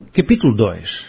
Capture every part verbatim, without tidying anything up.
Capítulo dois.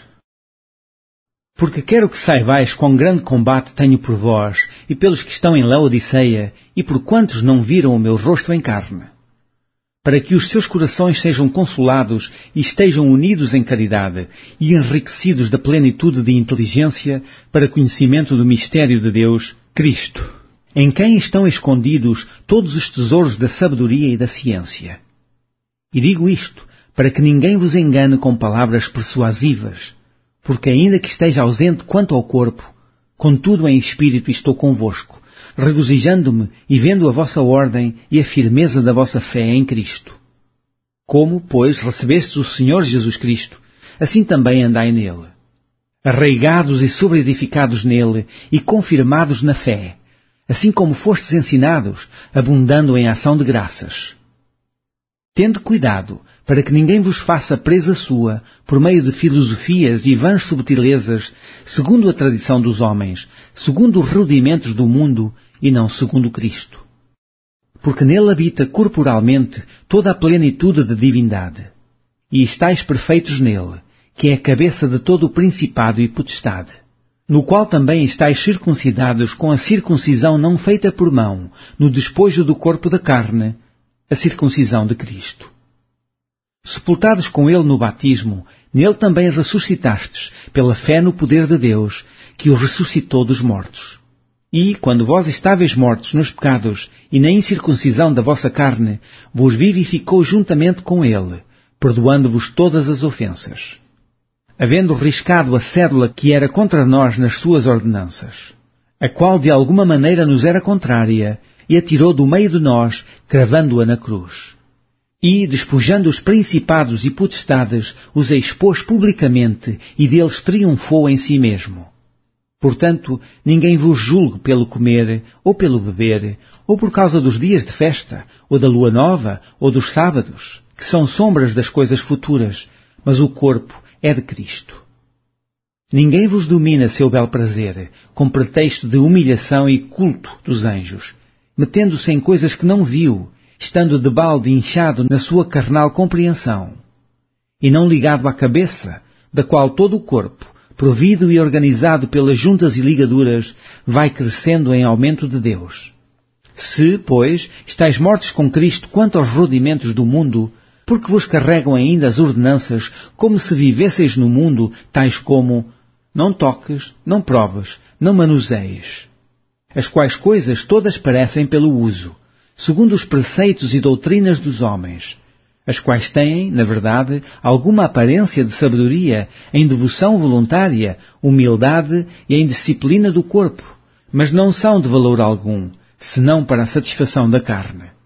Porque quero que saibais quão grande combate tenho por vós, e pelos que estão em Laodiceia, e por quantos não viram o meu rosto em carne, para que os seus corações sejam consolados e estejam unidos em caridade, e enriquecidos da plenitude de inteligência, para conhecimento do mistério de Deus, Cristo, em quem estão escondidos todos os tesouros da sabedoria e da ciência. E digo isto, para que ninguém vos engane com palavras persuasivas, porque ainda que esteja ausente quanto ao corpo, contudo em espírito estou convosco, regozijando-me e vendo a vossa ordem e a firmeza da vossa fé em Cristo. Como, pois, recebestes o Senhor Jesus Cristo, assim também andai nele, arraigados e sobreedificados nele e confirmados na fé, assim como fostes ensinados, abundando em ação de graças. Tende cuidado, para que ninguém vos faça presa sua, por meio de filosofias e vãs subtilezas, segundo a tradição dos homens, segundo os rudimentos do mundo, e não segundo Cristo. Porque nele habita corporalmente toda a plenitude da divindade. E estáis perfeitos nele, que é a cabeça de todo o principado e potestade, no qual também estáis circuncidados com a circuncisão não feita por mão, no despojo do corpo da carne, a circuncisão de Cristo. Sepultados com ele no batismo, nele também ressuscitastes, pela fé no poder de Deus, que o ressuscitou dos mortos. E, quando vós estáveis mortos nos pecados e na incircuncisão da vossa carne, vos vivificou juntamente com ele, perdoando-vos todas as ofensas, havendo riscado a cédula que era contra nós nas suas ordenanças, a qual de alguma maneira nos era contrária, e a tirou do meio de nós, cravando-a na cruz. E, despojando os principados e potestades, os expôs publicamente, e deles triunfou em si mesmo. Portanto, ninguém vos julgue pelo comer, ou pelo beber, ou por causa dos dias de festa, ou da lua nova, ou dos sábados, que são sombras das coisas futuras, mas o corpo é de Cristo. Ninguém vos domina seu bel prazer, com pretexto de humilhação e culto dos anjos, metendo-se em coisas que não viu, estando de balde inchado na sua carnal compreensão, e não ligado à cabeça, da qual todo o corpo, provido e organizado pelas juntas e ligaduras, vai crescendo em aumento de Deus. Se, pois, estáis mortos com Cristo quanto aos rudimentos do mundo, porque vos carregam ainda as ordenanças, como se vivesseis no mundo, tais como: não toques, não proves, não manuseis, as quais coisas todas parecem pelo uso, segundo os preceitos e doutrinas dos homens, as quais têm, na verdade, alguma aparência de sabedoria, em devoção voluntária, humildade e em disciplina do corpo, mas não são de valor algum, senão para a satisfação da carne.